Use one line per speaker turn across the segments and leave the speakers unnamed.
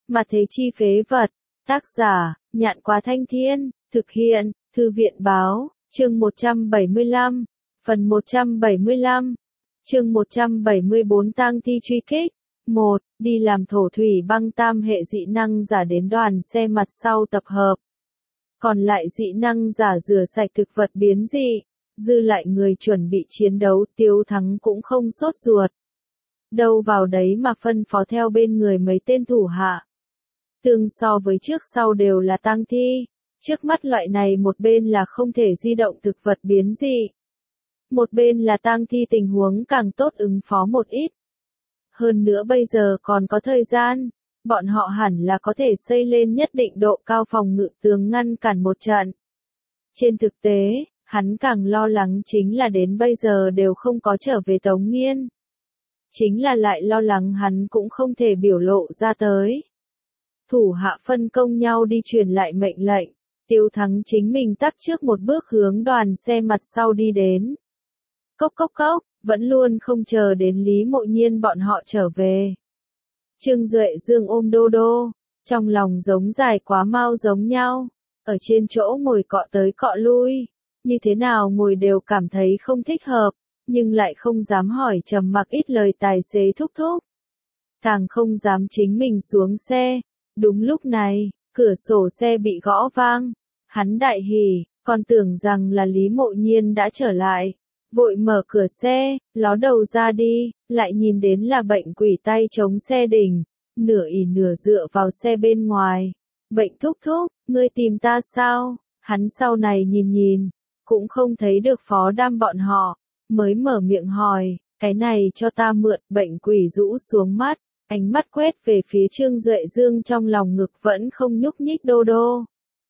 Mà thế chi phế vật. Tác giả, Nhạn Quá Thanh Thiên, thực hiện, Thư viện Báo, chương 175, phần 175, chương 174 tang thi truy kích. 1. Đi làm thổ thủy băng tam hệ dị năng giả đến đoàn xe mặt sau tập hợp. Còn lại dị năng giả rửa sạch thực vật biến dị, dư lại người chuẩn bị chiến đấu. Tiếu Thắng cũng không sốt ruột. Đâu vào đấy mà phân phó theo bên người mấy tên thủ hạ. Tương so với trước sau đều là tang thi. Trước mắt loại này một bên là không thể di động thực vật biến dị. Một bên là tang thi, tình huống càng tốt ứng phó một ít. Hơn nữa bây giờ còn có thời gian, bọn họ hẳn là có thể xây lên nhất định độ cao phòng ngự tường ngăn cản một trận. Trên thực tế, hắn càng lo lắng chính là đến bây giờ đều không có trở về Tống Nghiên. Chính là lại lo lắng hắn cũng không thể biểu lộ ra tới. Thủ hạ phân công nhau đi truyền lại mệnh lệnh, Tiếu Thắng chính mình tắt trước một bước hướng đoàn xe mặt sau đi đến. Cốc cốc cốc, vẫn luôn không chờ đến Lý Mộ Nhiên bọn họ trở về. Trương Duệ Dương ôm Đô Đô, trong lòng giống dài quá mau giống nhau, ở trên chỗ ngồi cọ tới cọ lui, như thế nào ngồi đều cảm thấy không thích hợp, nhưng lại không dám hỏi trầm mặc ít lời tài xế thúc thúc. Càng không dám chính mình xuống xe. Đúng lúc này, cửa sổ xe bị gõ vang, hắn đại hỉ, còn tưởng rằng là Lý Mộ Nhiên đã trở lại. Vội mở cửa xe, ló đầu ra đi, lại nhìn đến là bệnh quỷ tay chống xe đỉnh, nửa ỉ nửa dựa vào xe bên ngoài. Bệnh thúc thúc, ngươi tìm ta sao? Hắn sau này nhìn, cũng không thấy được Phó Đam bọn họ, mới mở miệng hỏi, cái này cho ta mượn. Bệnh quỷ rũ xuống mắt, ánh mắt quét về phía Trương Duệ Dương trong lòng ngực vẫn không nhúc nhích Đô Đô.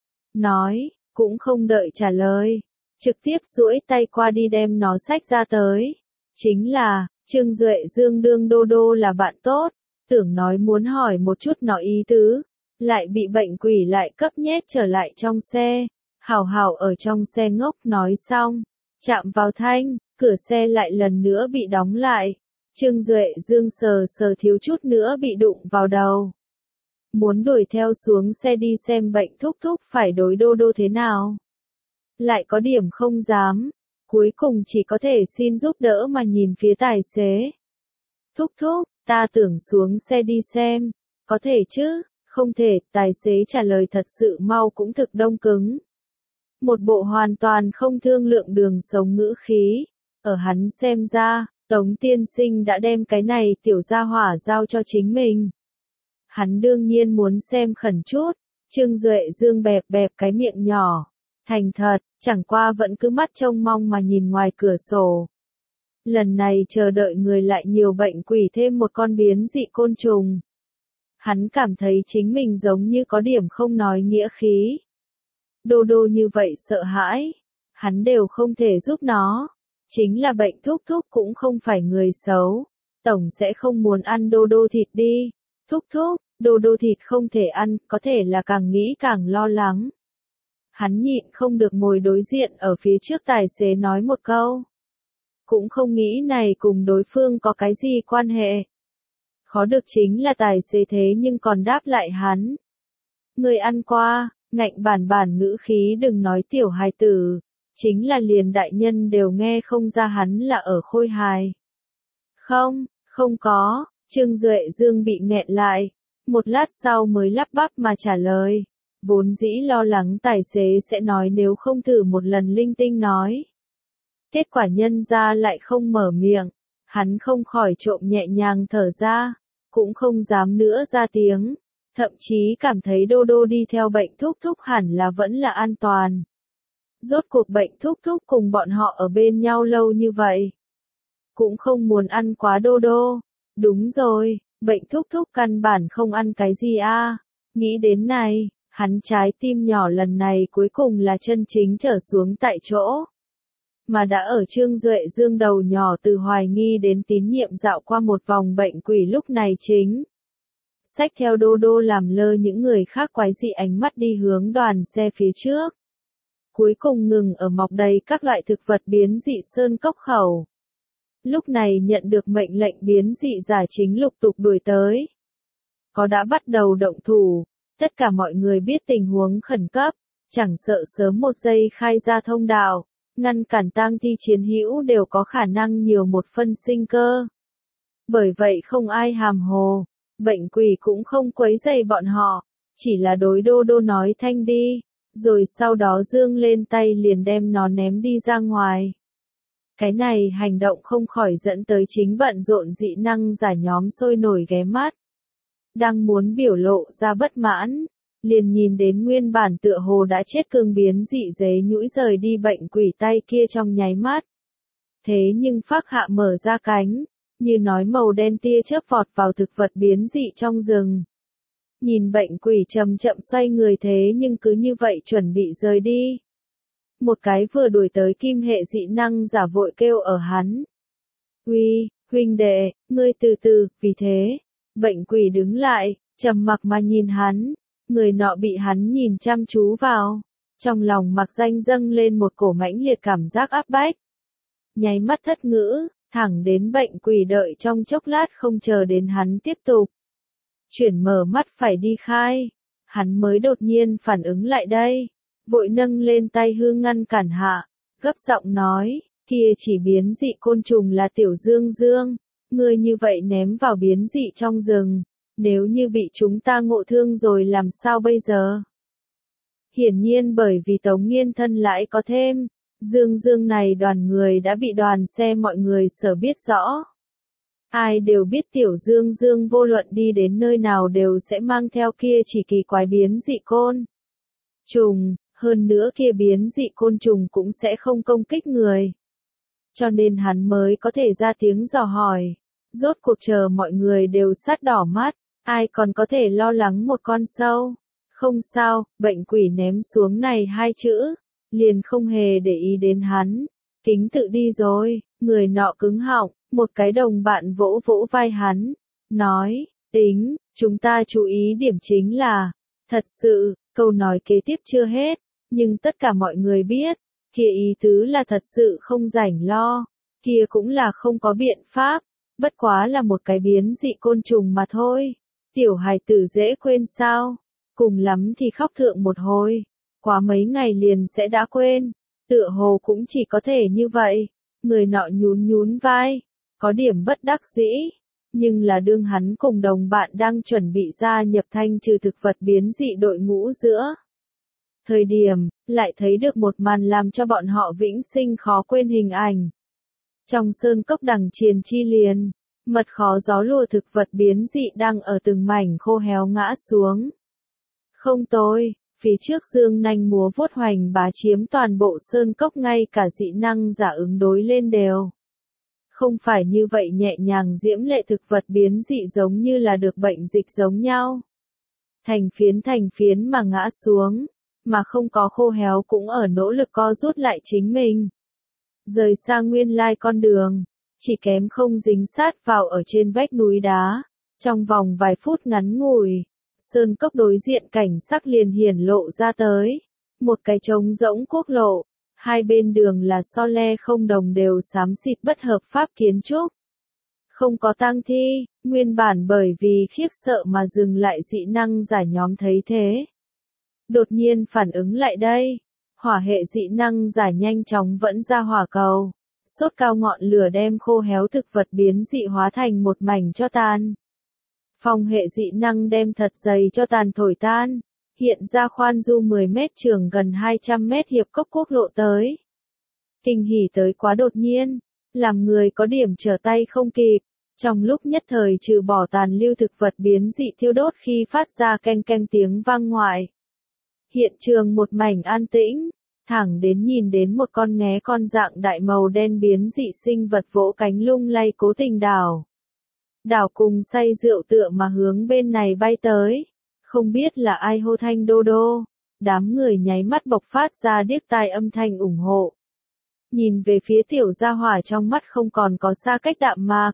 Nói, cũng không đợi trả lời. Trực tiếp duỗi tay qua đi đem nó xách ra tới. Chính là, Trương Duệ Dương đương Đô Đô là bạn tốt, tưởng nói muốn hỏi một chút nó ý tứ, lại bị bệnh quỷ lại cấp nhét trở lại trong xe. Hảo hảo ở trong xe ngốc nói xong, chạm vào thanh, cửa xe lại lần nữa bị đóng lại. Trương Duệ Dương sờ thiếu chút nữa bị đụng vào đầu. Muốn đuổi theo xuống xe đi xem bệnh thúc thúc phải đối Đô Đô thế nào. Lại có điểm không dám, cuối cùng chỉ có thể xin giúp đỡ mà nhìn phía tài xế. Thúc thúc, ta tưởng xuống xe đi xem, có thể chứ, không thể, tài xế trả lời thật sự mau cũng thực đông cứng. Một bộ hoàn toàn không thương lượng đường sống ngữ khí, ở hắn xem ra, Tống tiên sinh đã đem cái này tiểu gia hỏa giao cho chính mình. Hắn đương nhiên muốn xem khẩn chút, Trương Duệ Dương bẹp cái miệng nhỏ. Thành thật, chẳng qua vẫn cứ mắt trông mong mà nhìn ngoài cửa sổ. Lần này chờ đợi người lại nhiều bệnh quỷ thêm một con biến dị côn trùng. Hắn cảm thấy chính mình giống như có điểm không nói nghĩa khí. Đô Đô như vậy sợ hãi, hắn đều không thể giúp nó. Chính là bệnh thúc thúc cũng không phải người xấu, tổng sẽ không muốn ăn Đô Đô thịt đi. Thúc thúc, Đô Đô thịt không thể ăn, có thể là càng nghĩ càng lo lắng. Hắn nhịn không được ngồi đối diện ở phía trước tài xế nói một câu. Cũng không nghĩ này cùng đối phương có cái gì quan hệ. Khó được chính là tài xế thế nhưng còn đáp lại hắn. Người ăn qua, ngạnh bản ngữ khí đừng nói tiểu hài tử. Chính là liền đại nhân đều nghe không ra hắn là ở khôi hài. Không có, Trương Duệ Dương bị nghẹn lại. Một lát sau mới lắp bắp mà trả lời. Vốn dĩ lo lắng tài xế sẽ nói nếu không thử một lần linh tinh nói. Kết quả nhân ra lại không mở miệng, hắn không khỏi trộm nhẹ nhàng thở ra, cũng không dám nữa ra tiếng, thậm chí cảm thấy Đô Đô đi theo bệnh thúc thúc hẳn là vẫn là an toàn. Rốt cuộc bệnh thúc thúc cùng bọn họ ở bên nhau lâu như vậy. Cũng không muốn ăn quá Đô Đô. Đúng rồi, bệnh thúc thúc căn bản không ăn cái gì a. Nghĩ đến này. Hắn trái tim nhỏ lần này cuối cùng là chân chính trở xuống tại chỗ. Mà đã ở Trương Duệ Dương đầu nhỏ từ hoài nghi đến tín nhiệm dạo qua một vòng bệnh quỷ lúc này chính. Xách theo Đô Đô làm lơ những người khác quái dị ánh mắt đi hướng đoàn xe phía trước. Cuối cùng ngừng ở mọc đầy các loại thực vật biến dị sơn cốc khẩu. Lúc này nhận được mệnh lệnh biến dị giả chính lục tục đuổi tới. có đã bắt đầu động thủ, tất cả mọi người biết tình huống khẩn cấp, chẳng sợ sớm một giây khai ra thông đạo, ngăn cản tang thi chiến hữu đều có khả năng nhiều một phân sinh cơ. Bởi vậy không ai hàm hồ, bệnh quỷ cũng không quấy rầy bọn họ, chỉ là đối Đô Đô nói thanh đi, rồi sau đó giương lên tay liền đem nó ném đi ra ngoài. Cái này hành động không khỏi dẫn tới chính bận rộn dị năng giả nhóm sôi nổi ghé mắt. Đang muốn biểu lộ ra bất mãn, liền nhìn đến nguyên bản tựa hồ đã chết cương biến dị dế nhũi rời đi bệnh quỷ tay kia trong nháy mắt. Thế nhưng phác hạ mở ra cánh, như nói màu đen tia chớp vọt vào thực vật biến dị trong rừng. Nhìn bệnh quỷ chậm chậm xoay người thế nhưng cứ như vậy chuẩn bị rời đi. Một cái vừa đuổi tới kim hệ dị năng giả vội kêu ở hắn. Uy, huynh đệ, ngươi từ từ, vì thế, bệnh quỷ đứng lại, trầm mặc mà nhìn hắn, người nọ bị hắn nhìn chăm chú vào, trong lòng mặc danh dâng lên một cổ mãnh liệt cảm giác áp bách. Nháy mắt thất ngữ, thẳng đến bệnh quỷ đợi trong chốc lát không chờ đến hắn tiếp tục. Chuyển mở mắt phải đi khai, hắn mới đột nhiên phản ứng lại đây, vội nâng lên tay hư ngăn cản hạ, gấp giọng nói, kia chỉ biến dị côn trùng là tiểu dương dương, ngươi như vậy ném vào biến dị trong rừng, nếu như bị chúng ta ngộ thương rồi làm sao bây giờ? Hiển nhiên bởi vì Tống Nghiên thân lại có thêm, dương dương này đoàn người đã bị đoàn xe mọi người sở biết rõ. Ai đều biết tiểu dương dương vô luận đi đến nơi nào đều sẽ mang theo kia chỉ kỳ quái biến dị côn trùng, hơn nữa kia biến dị côn trùng cũng sẽ không công kích người. Cho nên hắn mới có thể ra tiếng dò hỏi. Rốt cuộc chờ mọi người đều sát đỏ mắt, ai còn có thể lo lắng một con sâu. Không sao, bệnh quỷ ném xuống này hai chữ, liền không hề để ý đến hắn. Kính tự đi rồi, người nọ cứng họng, một cái đồng bạn vỗ vỗ vai hắn, nói, tính, chúng ta chú ý điểm chính là, thật sự, câu nói kế tiếp chưa hết, nhưng tất cả mọi người biết, kia ý tứ là thật sự không rảnh lo, kia cũng là không có biện pháp, bất quá là một cái biến dị côn trùng mà thôi, tiểu hài tử dễ quên sao, cùng lắm thì khóc thượng một hồi, quá mấy ngày liền sẽ đã quên, tựa hồ cũng chỉ có thể như vậy, người nọ nhún nhún vai, có điểm bất đắc dĩ, nhưng là đương hắn cùng đồng bạn đang chuẩn bị gia nhập thanh trừ thực vật biến dị đội ngũ giữa. Thời điểm, lại thấy được một màn làm cho bọn họ vĩnh sinh khó quên hình ảnh. Trong sơn cốc đằng triền chi liền, mật khó gió lùa thực vật biến dị đang ở từng mảnh khô héo ngã xuống. Không tôi, phía trước dương nanh múa vuốt hoành bá chiếm toàn bộ sơn cốc ngay cả dị năng giả ứng đối lên đều. Không phải như vậy nhẹ nhàng diễm lệ thực vật biến dị giống như là được bệnh dịch giống nhau. Thành phiến mà ngã xuống, mà không có khô héo cũng ở nỗ lực co rút lại chính mình. Rời xa nguyên lai con đường, chỉ kém không dính sát vào ở trên vách núi đá. Trong vòng vài phút ngắn ngủi, sơn cốc đối diện cảnh sắc liền hiển lộ ra tới. Một cái trống rỗng quốc lộ, hai bên đường là so le không đồng đều xám xịt bất hợp pháp kiến trúc. Không có tang thi, nguyên bản bởi vì khiếp sợ mà dừng lại dị năng giả nhóm thấy thế. Đột nhiên phản ứng lại đây, hỏa hệ dị năng giả nhanh chóng vẫn ra hỏa cầu, sốt cao ngọn lửa đem khô héo thực vật biến dị hóa thành một mảnh cho tàn. Phong hệ dị năng đem thật dày cho tàn thổi tan, hiện ra khoan du 10 mét trường gần 200 mét hiệp cốc quốc lộ tới. Kinh hỉ tới quá đột nhiên, làm người có điểm trở tay không kịp, trong lúc nhất thời trừ bỏ tàn lưu thực vật biến dị thiêu đốt khi phát ra keng keng tiếng vang ngoại. Hiện trường một mảnh an tĩnh, thẳng đến nhìn đến một con nghé con dạng đại màu đen biến dị sinh vật vỗ cánh lung lay cố tình đảo. Đảo cùng say rượu tựa mà hướng bên này bay tới, không biết là ai hô thanh đô đô, đám người nháy mắt bộc phát ra điếc tai âm thanh ủng hộ. Nhìn về phía tiểu gia hỏa trong mắt không còn có xa cách đạm mạc,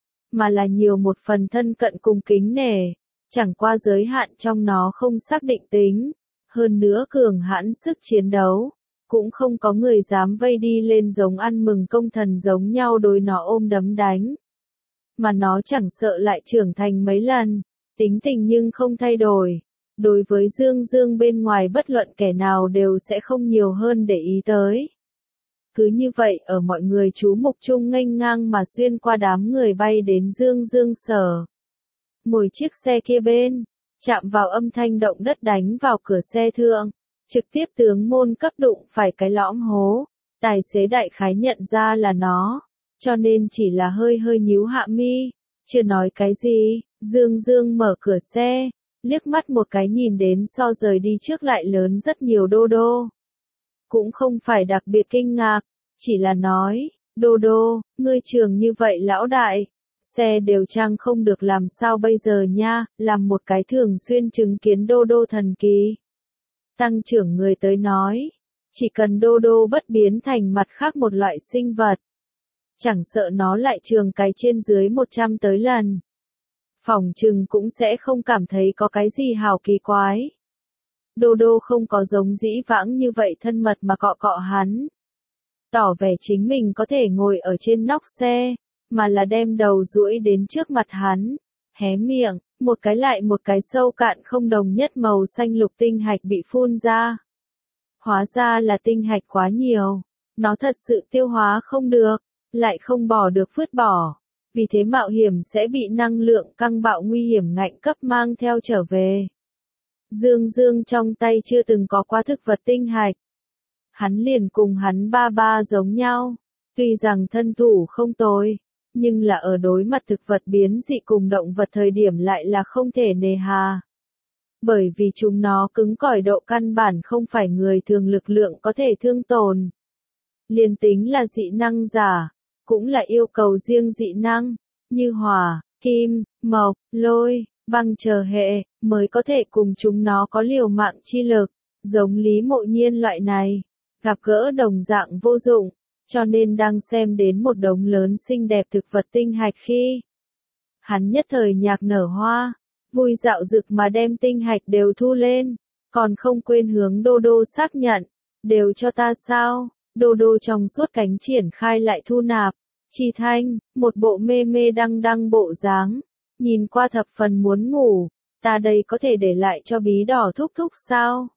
mà là nhiều một phần thân cận cùng kính nể, chẳng qua giới hạn trong nó không xác định tính. Hơn nữa cường hãn sức chiến đấu, cũng không có người dám vây đi lên giống ăn mừng công thần giống nhau đối nó ôm đấm đánh. Mà nó chẳng sợ lại trưởng thành mấy lần, tính tình nhưng không thay đổi. Đối với Dương Dương bên ngoài bất luận kẻ nào đều sẽ không nhiều hơn để ý tới. Cứ như vậy ở mọi người chú mục chung nghênh ngang mà xuyên qua đám người bay đến Dương Dương sở. Ngồi chiếc xe kia bên, chạm vào âm thanh động đất đánh vào cửa xe thượng, trực tiếp tướng môn cấp đụng phải cái lõm hố. Tài xế đại khái nhận ra là nó, cho nên chỉ là hơi hơi nhíu hạ mi, chưa nói cái gì. Dương Dương mở cửa xe, liếc mắt một cái nhìn đến so rời đi trước lại lớn rất nhiều Đô Đô. Cũng không phải đặc biệt kinh ngạc, chỉ là nói, Đô Đô, ngươi trường như vậy lão đại, xe đều trang không được làm sao bây giờ nha, làm một cái thường xuyên chứng kiến Đô Đô thần kỳ. Tăng trưởng người tới nói, chỉ cần Đô Đô bất biến thành mặt khác một loại sinh vật, chẳng sợ nó lại trường cái trên dưới 100 tới lần. Phỏng chừng cũng sẽ không cảm thấy có cái gì hào kỳ quái. Đô Đô không có giống dĩ vãng như vậy thân mật mà cọ cọ hắn. Tỏ vẻ chính mình có thể ngồi ở trên nóc xe, mà là đem đầu duỗi đến trước mặt hắn, hé miệng, một cái lại một cái sâu cạn không đồng nhất màu xanh lục tinh hạch bị phun ra. Hóa ra là tinh hạch quá nhiều, nó thật sự tiêu hóa không được, lại không bỏ được vứt bỏ. Vì thế mạo hiểm sẽ bị năng lượng căng bạo nguy hiểm ngạnh cấp mang theo trở về. Dương Dương trong tay chưa từng có qua thực vật tinh hạch. Hắn liền cùng hắn ba ba giống nhau, tuy rằng thân thủ không tồi, nhưng là ở đối mặt thực vật biến dị cùng động vật thời điểm lại là không thể nề hà. Bởi vì chúng nó cứng cỏi độ căn bản không phải người thường lực lượng có thể thương tổn. Liên tính là dị năng giả, cũng là yêu cầu riêng dị năng, như hỏa, kim, mộc, lôi, băng chờ hệ, mới có thể cùng chúng nó có liều mạng chi lực, giống Lý Mộ Nhiên loại này, gặp gỡ đồng dạng vô dụng, cho nên đang xem đến một đống lớn xinh đẹp thực vật tinh hạch khi. Hắn nhất thời nhạc nở hoa, vui dạo dực mà đem tinh hạch đều thu lên, còn không quên hướng Đô Đô xác nhận, đều cho ta sao, Đô Đô trong suốt cánh triển khai lại thu nạp. Chi Thanh, một bộ mê mê đăng đăng bộ dáng, nhìn qua thập phần muốn ngủ, ta đây có thể để lại cho bí đỏ thúc thúc sao?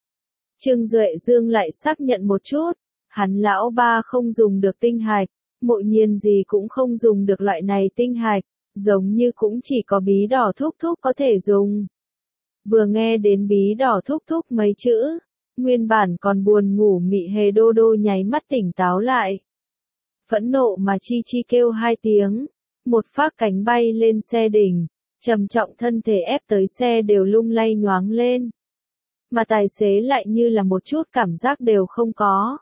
Trương Duệ Dương lại xác nhận một chút, hắn lão ba không dùng được tinh hạch, Mộ Nhiên gì cũng không dùng được loại này tinh hạch, giống như cũng chỉ có bí đỏ thúc thúc có thể dùng. Vừa nghe đến bí đỏ thúc thúc mấy chữ, nguyên bản còn buồn ngủ mị hề Đô Đô nháy mắt tỉnh táo lại. Phẫn nộ mà chi chi kêu hai tiếng, một phác cánh bay lên xe đỉnh, trầm trọng thân thể ép tới xe đều lung lay nhoáng lên. Mà tài xế lại như là một chút cảm giác đều không có.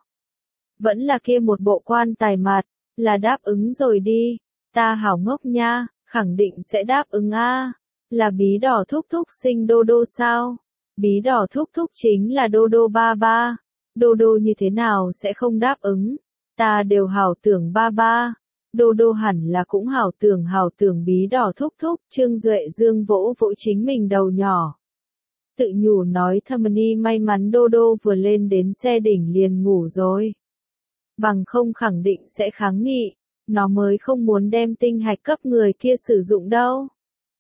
Vẫn là kia một bộ quan tài mặt, là đáp ứng rồi đi, ta hảo ngốc nha, khẳng định sẽ đáp ứng a. Là bí đỏ thúc thúc sinh Đô Đô sao? Bí đỏ thúc thúc chính là Đô Đô ba ba, Đô Đô như thế nào sẽ không đáp ứng? Ta đều hảo tưởng ba ba, Đô Đô hẳn là cũng hảo tưởng bí đỏ thúc thúc. Trương Duệ Dương vỗ vỗ chính mình đầu nhỏ. Tự nhủ nói thầm ni may mắn Đô Đô vừa lên đến xe đỉnh liền ngủ rồi. Bằng không khẳng định sẽ kháng nghị, nó mới không muốn đem tinh hạch cấp người kia sử dụng đâu.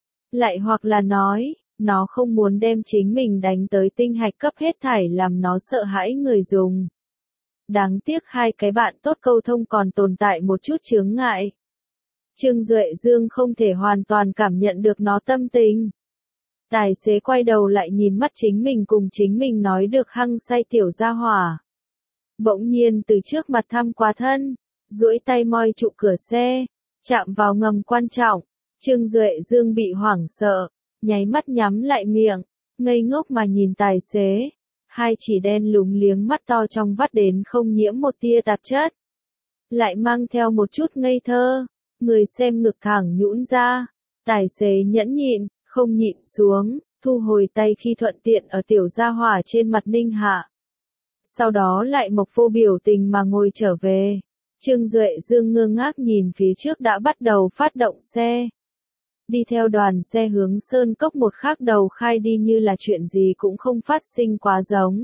Lại hoặc là nói, nó không muốn đem chính mình đánh tới tinh hạch cấp hết thảy làm nó sợ hãi người dùng. Đáng tiếc hai cái bạn tốt câu thông còn tồn tại một chút chướng ngại. Trương Duệ Dương không thể hoàn toàn cảm nhận được nó tâm tình. Tài xế quay đầu lại nhìn mắt chính mình cùng chính mình nói được hăng say tiểu gia hỏa. Bỗng nhiên từ trước mặt thăm qua thân, duỗi tay moi trụ cửa xe, chạm vào ngầm quan trọng. Trương Duệ Dương bị hoảng sợ, nháy mắt nhắm lại miệng, ngây ngốc mà nhìn tài xế. Hai chỉ đen lúng liếng mắt to trong vắt đến không nhiễm một tia tạp chất. Lại mang theo một chút ngây thơ, người xem ngực thẳng nhũn ra. Tài xế nhẫn nhịn, không nhịn xuống, thu hồi tay khi thuận tiện ở tiểu gia hỏa trên mặt ninh hạ. Sau đó lại mộc vô biểu tình mà ngồi trở về. Trương Duệ Dương ngơ ngác nhìn phía trước đã bắt đầu phát động xe. Đi theo đoàn xe hướng Sơn Cốc một khác đầu khai đi như là chuyện gì cũng không phát sinh quá giống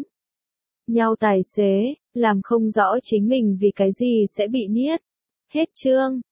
nhau tài xế, làm không rõ chính mình vì cái gì sẽ bị niết. Hết chương.